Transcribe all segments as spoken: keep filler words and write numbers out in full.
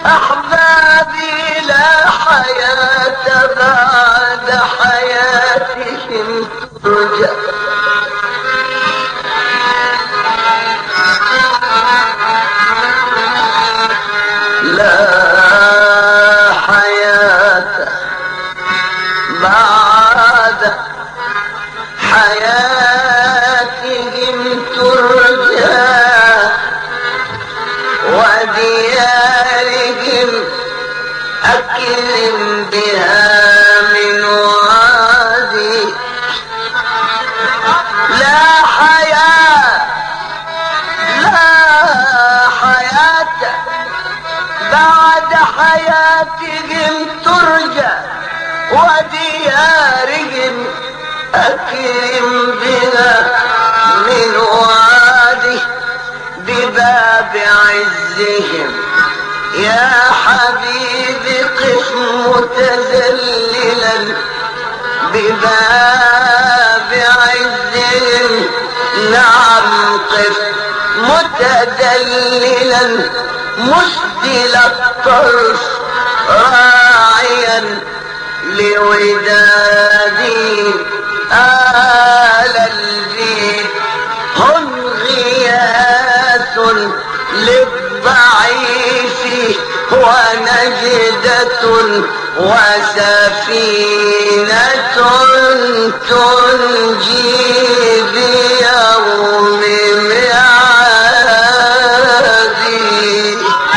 أحبابي لا حياة بعد حياتهم ترجى لا حياة بعد حياتهم ترجى وديارهم أكرم بها من وادي لا حياة لا حياة بعد حياتهم ترجى وديارهم أكرم بها من وادي بباب عزهم يا حبيبي قف متذللا بباب عزهم نعم قف متذللا مسدل الطرف راعيا لودادي آل البيت هم غياث للضعيف ونجدة وسفينة تنجي بيوم ميعادي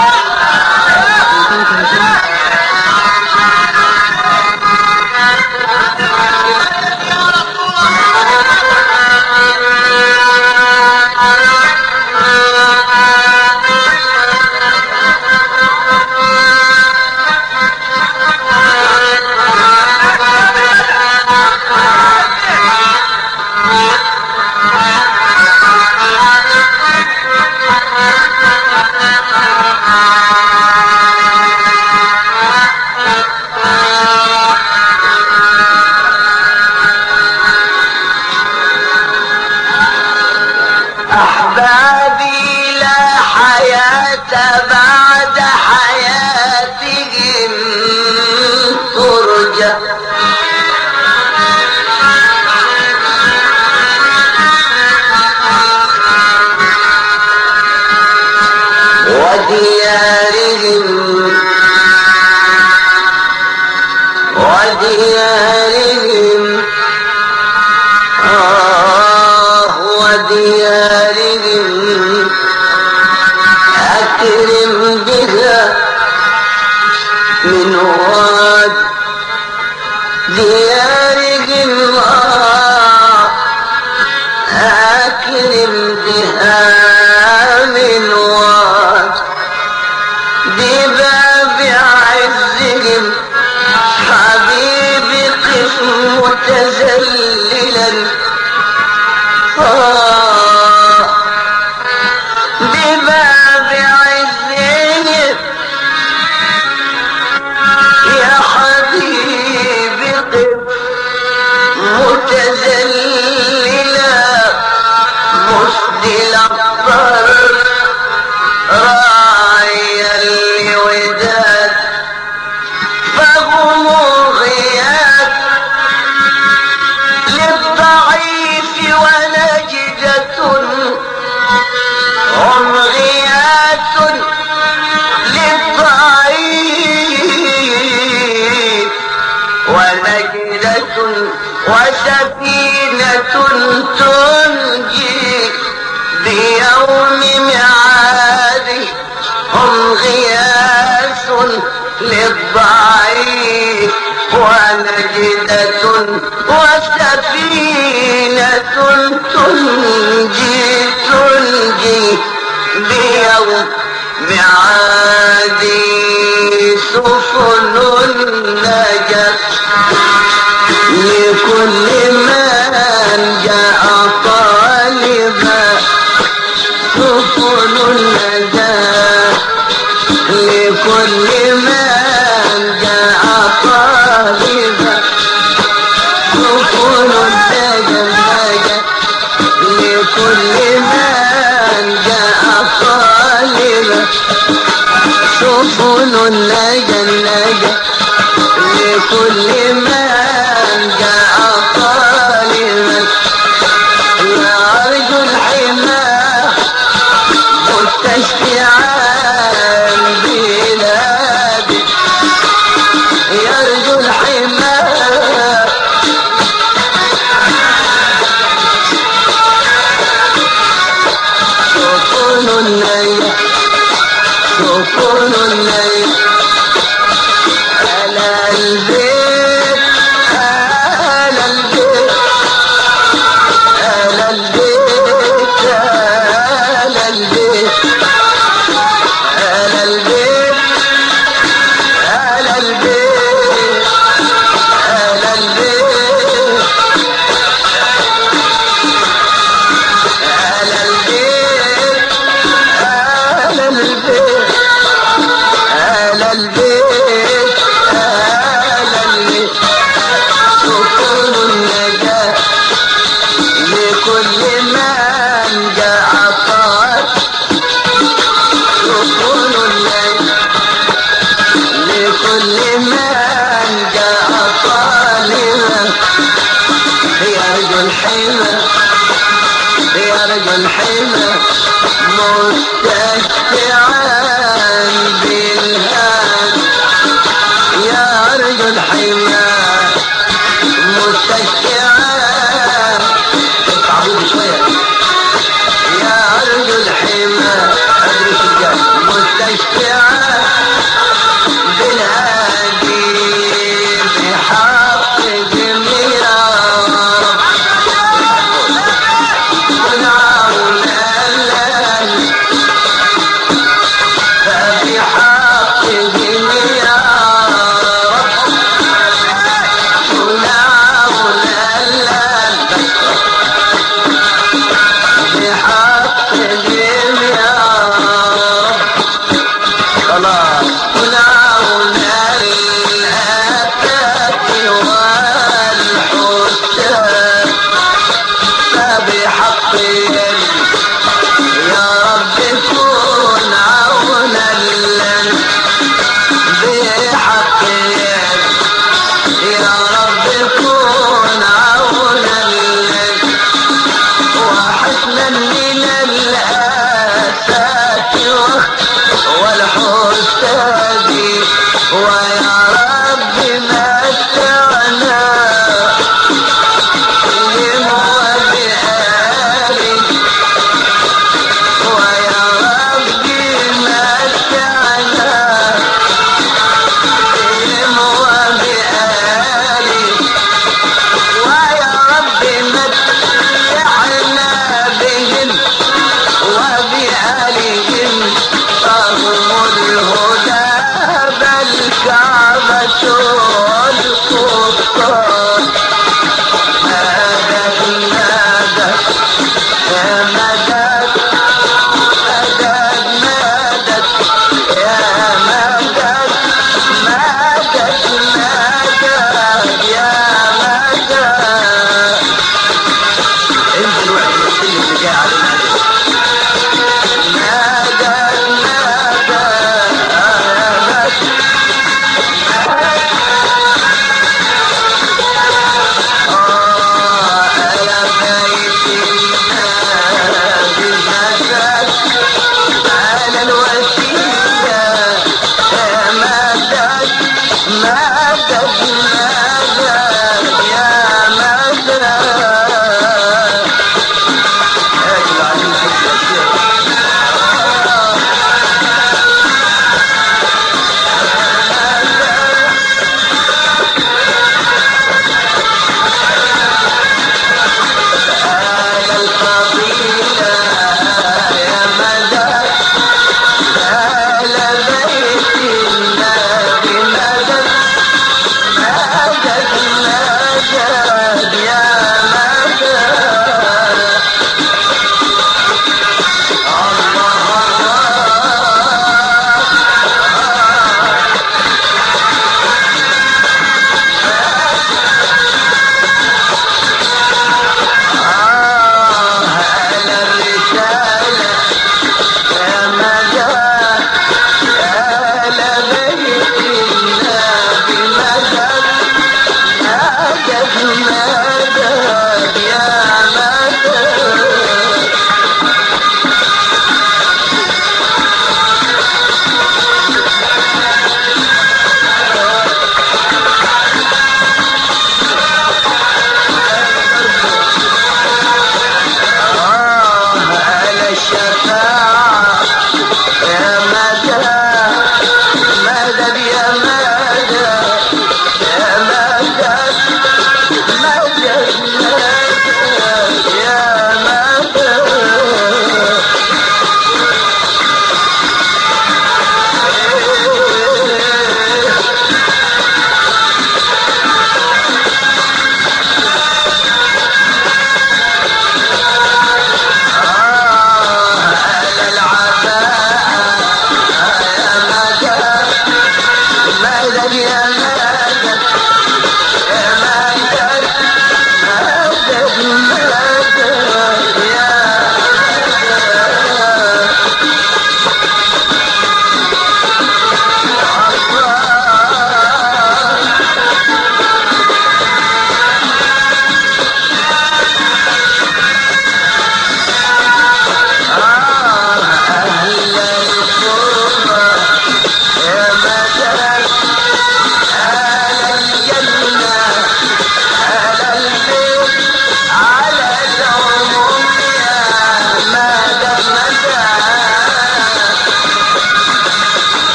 أحبابي لا حياة بعد حياتهم ترجى وديارهم وديارهم آه وديارهم أكرم بها من واد ديارهم آه أكرم بها من واد بباب عزهم حبيبي قف متذللا آه بباب عزهم يا حبيبي قف متذللا مسدل الطرف راعيا لوداد فهم غياث للضعيف ونجدة هم غياث للضعيف ونجدة وسفينة تنجي بيوم ميعاده هم غياث للضعيف ونجدة وسفينة تنجي تنجي بيوم ميعادي سفن نجت لكل من جاء طالبا سفن النجاة لكل من جاء طالبا سفن النجاة لكل النجا النجا لكل من جاء طالبا يرجو الحماه مستشفعا بلادي يرجو الحماه سكون الليل سكون الليل على البيت على البيت على البيت على البيت على البيت على البيت على البيت على البيت على البيت على البيت على البيت سكون النجاة لكل من جاء طال سكون الليل لكل من جاء طالبا يرجو الحمى يرجو الحمى مستشفعا بالهاد يرجو الحمى مستشفعا اصعبوا شويه يرجو الحمى ادرس الجاي مستشفعا بالهادي بحق جميرا ونعم الليل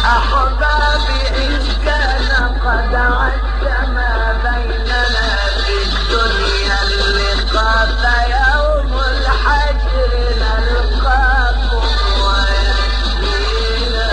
أحبابي إن كان قد عد ما بيننا في الدنيا اللقاء يوم الحشر نلقاكم ويكفينا.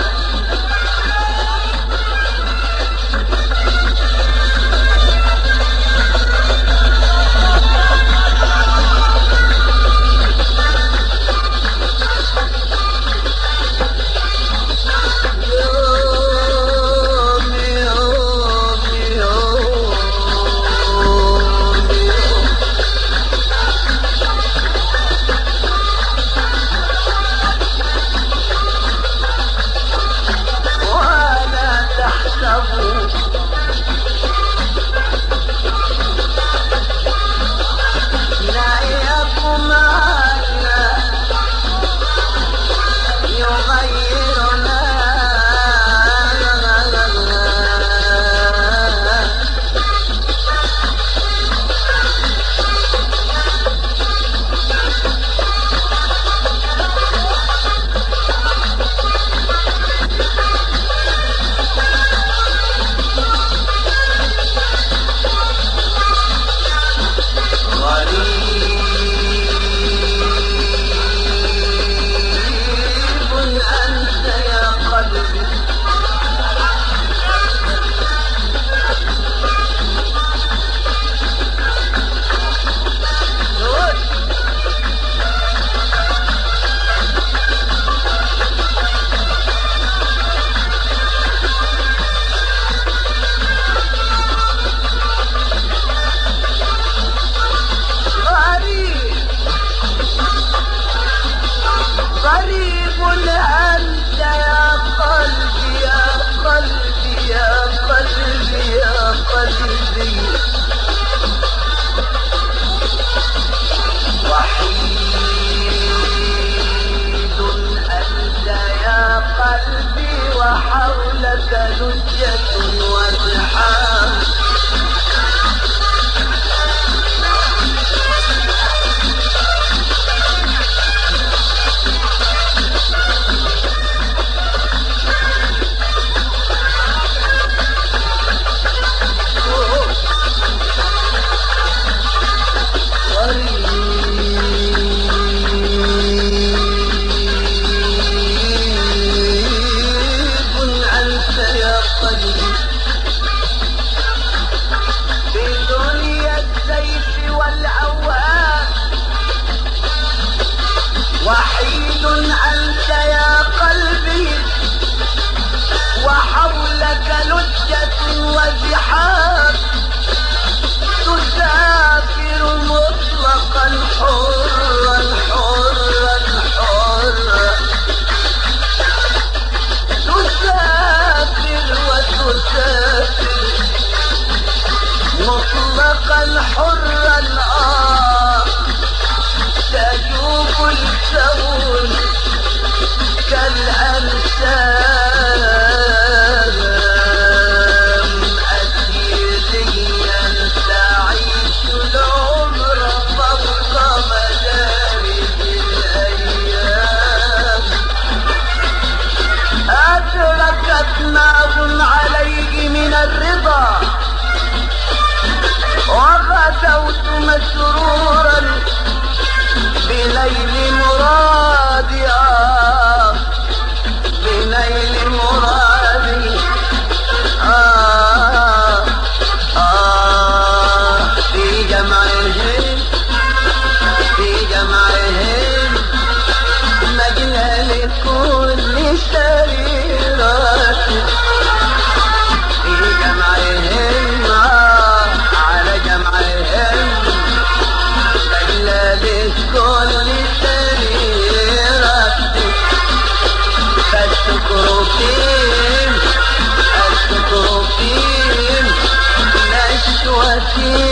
غريب أنت يا قلبي يا قلبي يا قلبي يا قلبي وحيد أنت يا قلبي وحولك لجة وزحام وحيد أنت يا قلبي وحولك لجة وزحام تسافر مطلقا حرا حرا حرا تسافر وتسافر مطلقا حرا آه تجوب الكون كالأنسام أسيريا تعيش العمر فوق مدارج الأيام أدركت نار عليه من الرضا وغدوت مسرورا بنيل مرادي آه بنيل مرادي آه آه في جمعهم في جمعهم مجنى لكل سريرات في جمعهم آه على جمعهم لكل سريرة الشكر فيهم الشكر فيهم نشوتي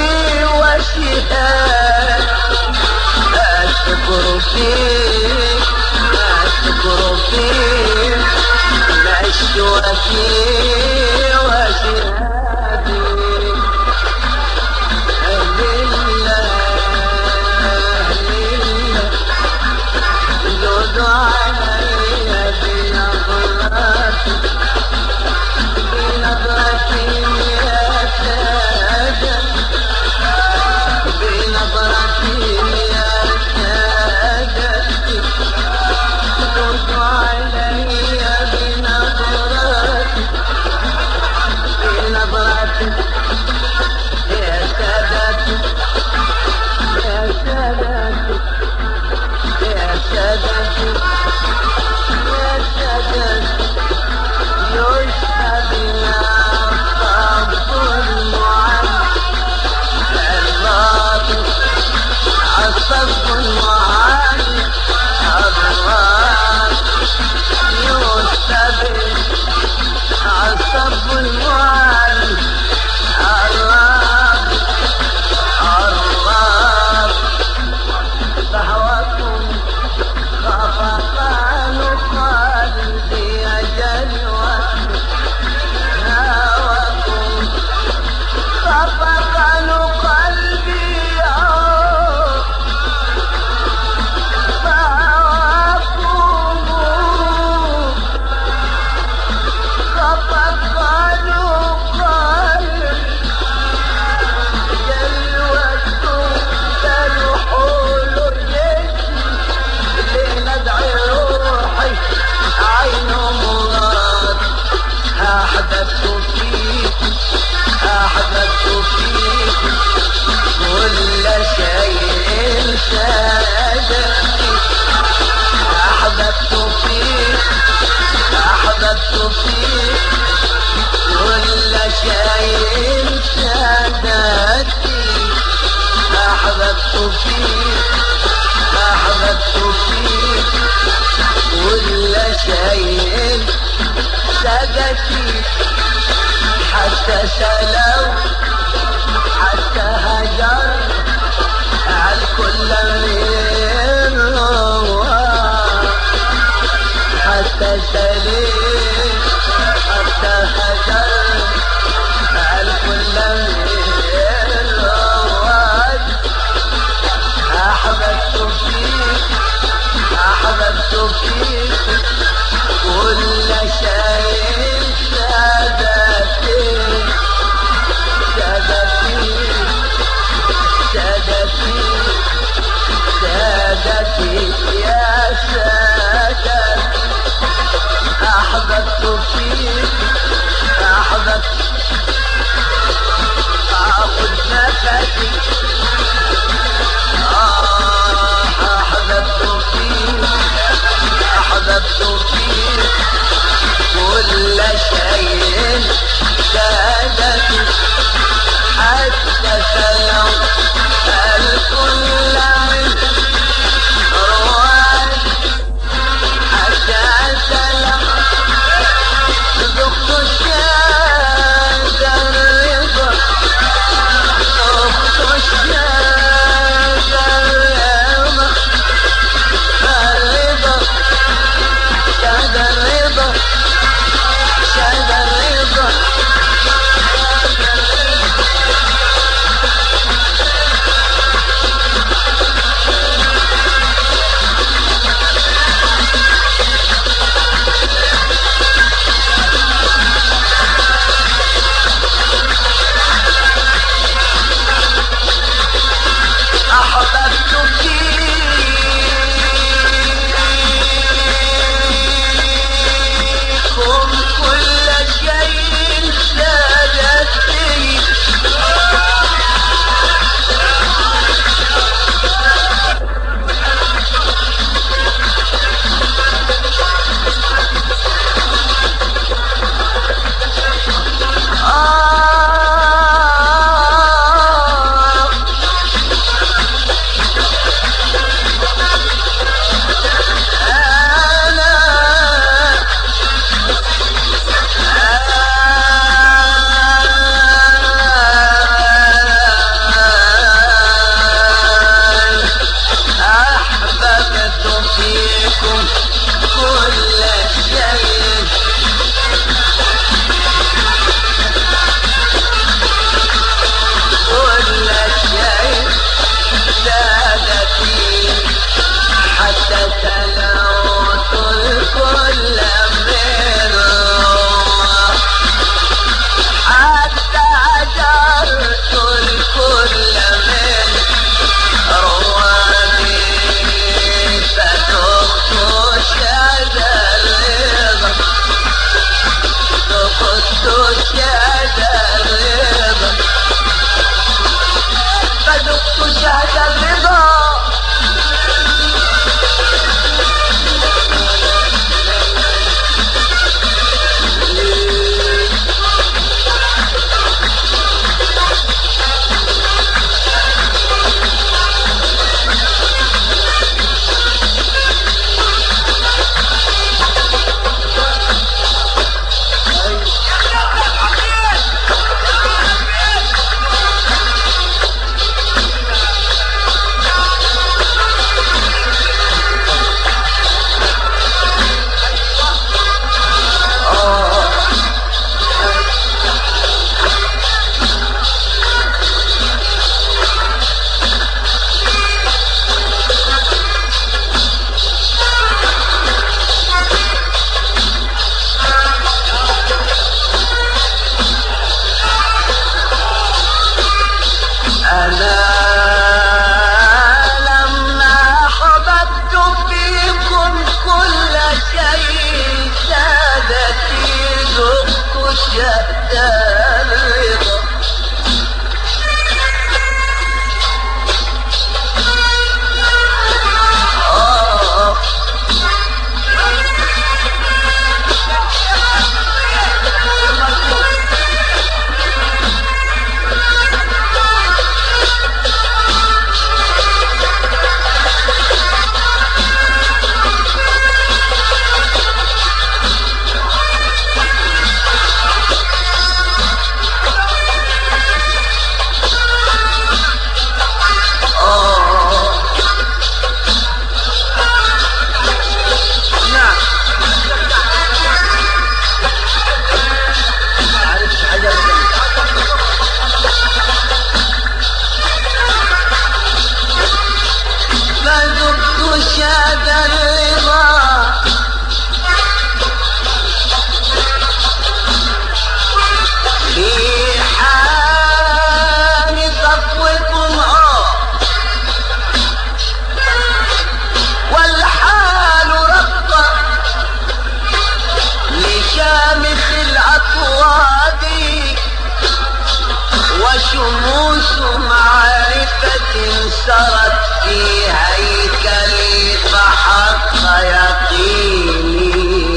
وشهاد الشكر فيهم الشكر فيهم نشوتي وشهادي علي بنظرات أحببت فيك أحببت فيك كل شيء سادتي أحببت فيك أحببت فيك كل شيء سادتي أحببت فيك أحببت فيك كل شيء سادتي حتى سلو حتى هجر الكل من رواه حتى سليم حتى هجر الكل من رواه أحببت فيك أحببت فيك كل شيء سادتي سادتي سادتي سادتي يا سادتي أحببت شهد الرضا شاد الرضا في حال صفوكم والحال رقة لشامخ الأطواد وشموس معرفة سرت في هيكلي فحق يقيني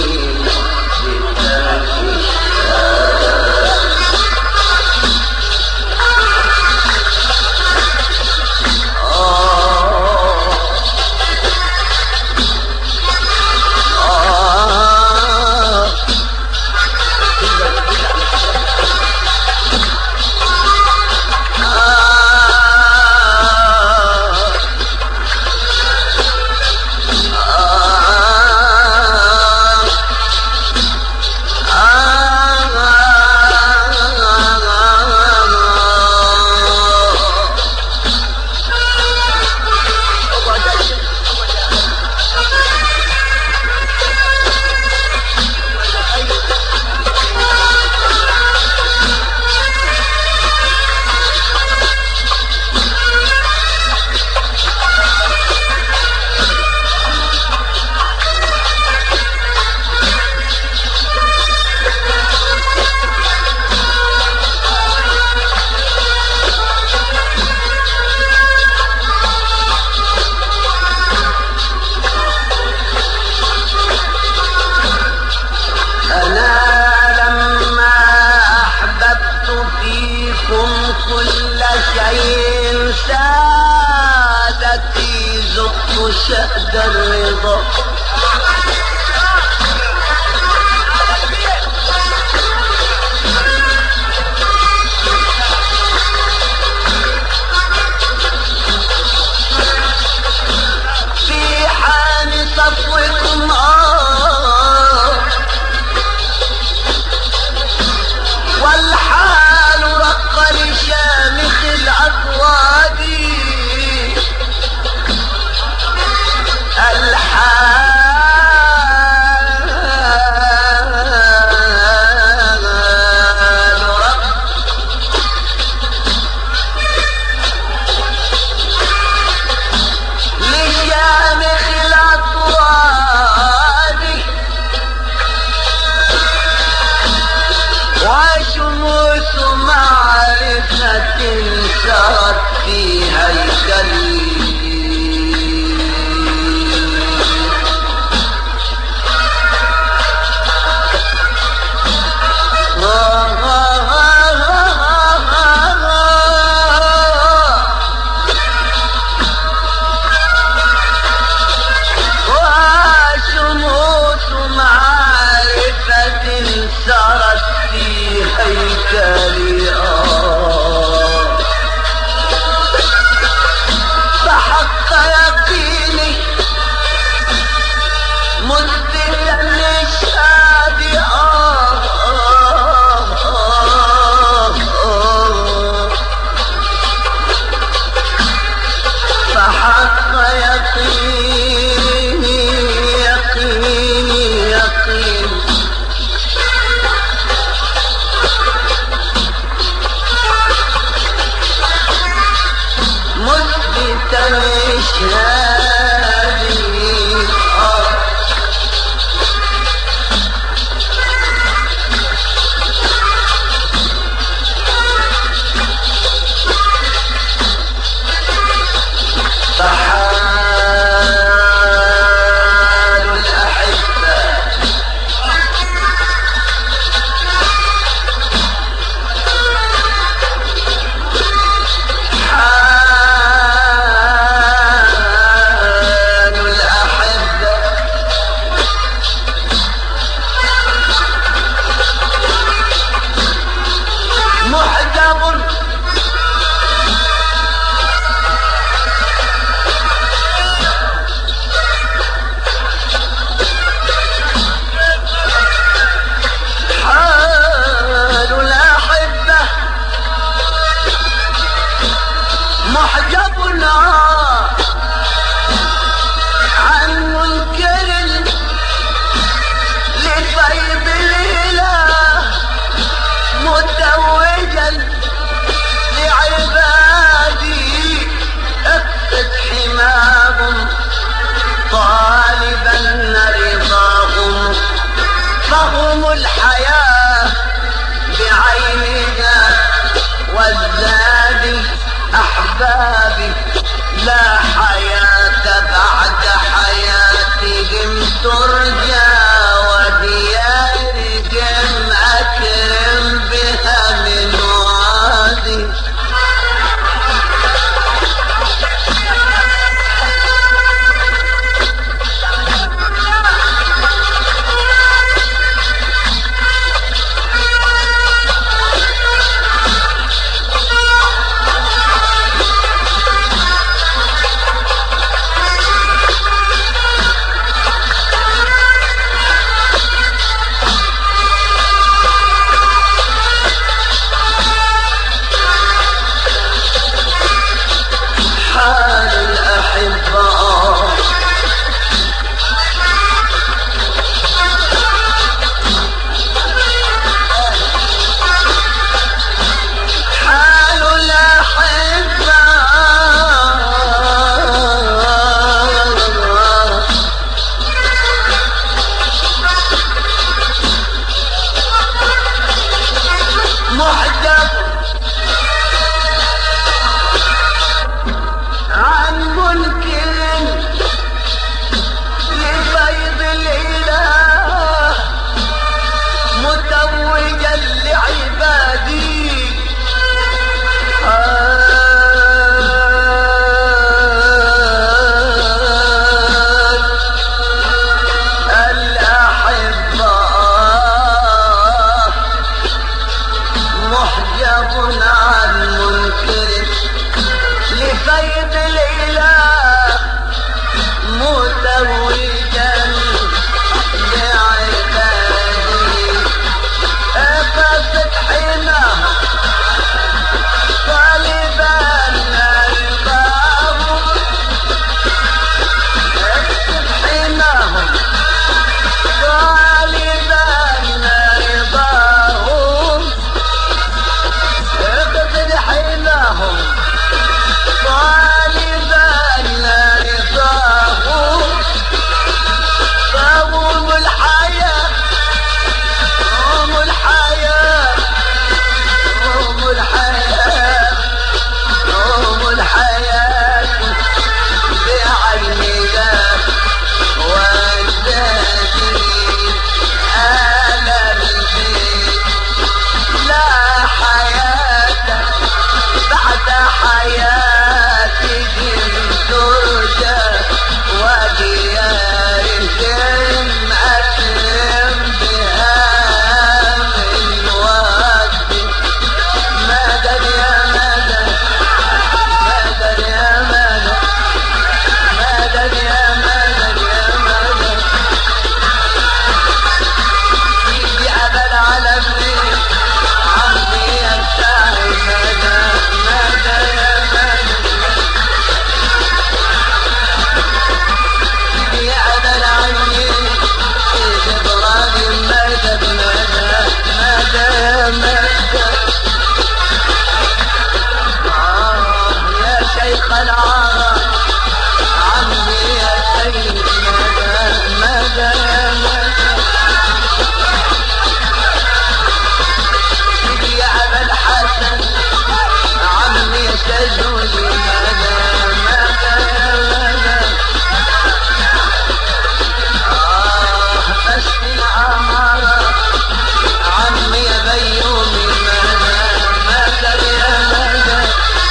سادتي زقت شهد الرضا في حال صفوكم والحال رق لشامخ الأطواد الحال رق لشامخ الأطواد وشموس معرفة سرت في هيكلي وشموس معرفة سرت في هيكلي فحق يقيني مثبتا للشهاد فحق يقيني يقيني يقيني محجب عن منكر لبيض الإله متوجا لعبادي لفيض الإله متوجا لعبادي ففتحنا طالبا رضاه فتحناهم طالبا رضاهم فتحناهم طالبا رضاه فهم الحياة هم الحياة هم الحياة هم الحياة بعيننا والذي أنا البيت لا حياة بعد حياتهم ترجى وديارهم أكرم بها من وقت مدد يا مدد مدد يا مدد مدد يا مدد يا مدد سيدي أبد على ابني عمي ينتهي مدد مدد يا مدد سيدي أبد عني سيدي إبراهيم مدد مدد مدد يا مدد آه يا شيخ العرب عمي يا سيد مدد مدد يا مدد سيدي يا أبا الحسن عمي يا شجولي مدد مدد يا مدد آه بشتي العمارة عمي يا بيومي مدد مدد يا مدد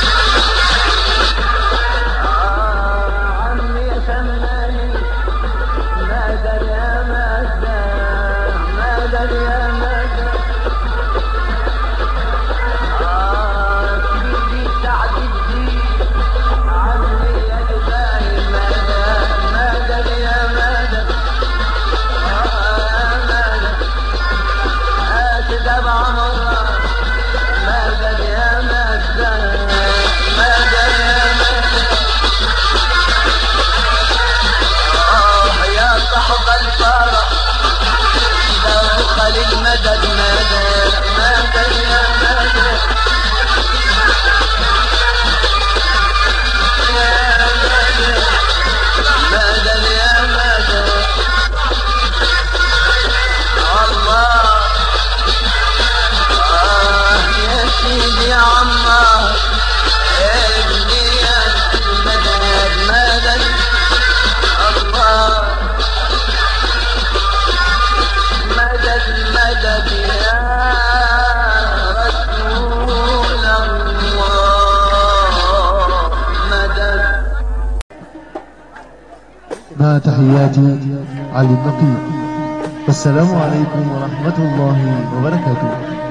آه عمي يا شمالي مدد يا مدد مدد يا مدد آه سيدي سعد الدين عمي يا الباقي مدد مدد يا مدد آه مدد آسد أبو عمر مدد يا مدد مدد يا مدد آه يا صحب الفرح دخل المدد مدد مدد يا مدد يا مدد مدد يا مدد الله آه يا سيدي يا عمار ابني يا مدد مدد الله مدد مدد يا رسول الله مدد. مع تحياتي علي الدقيق، والسلام عليكم ورحمة الله وبركاته.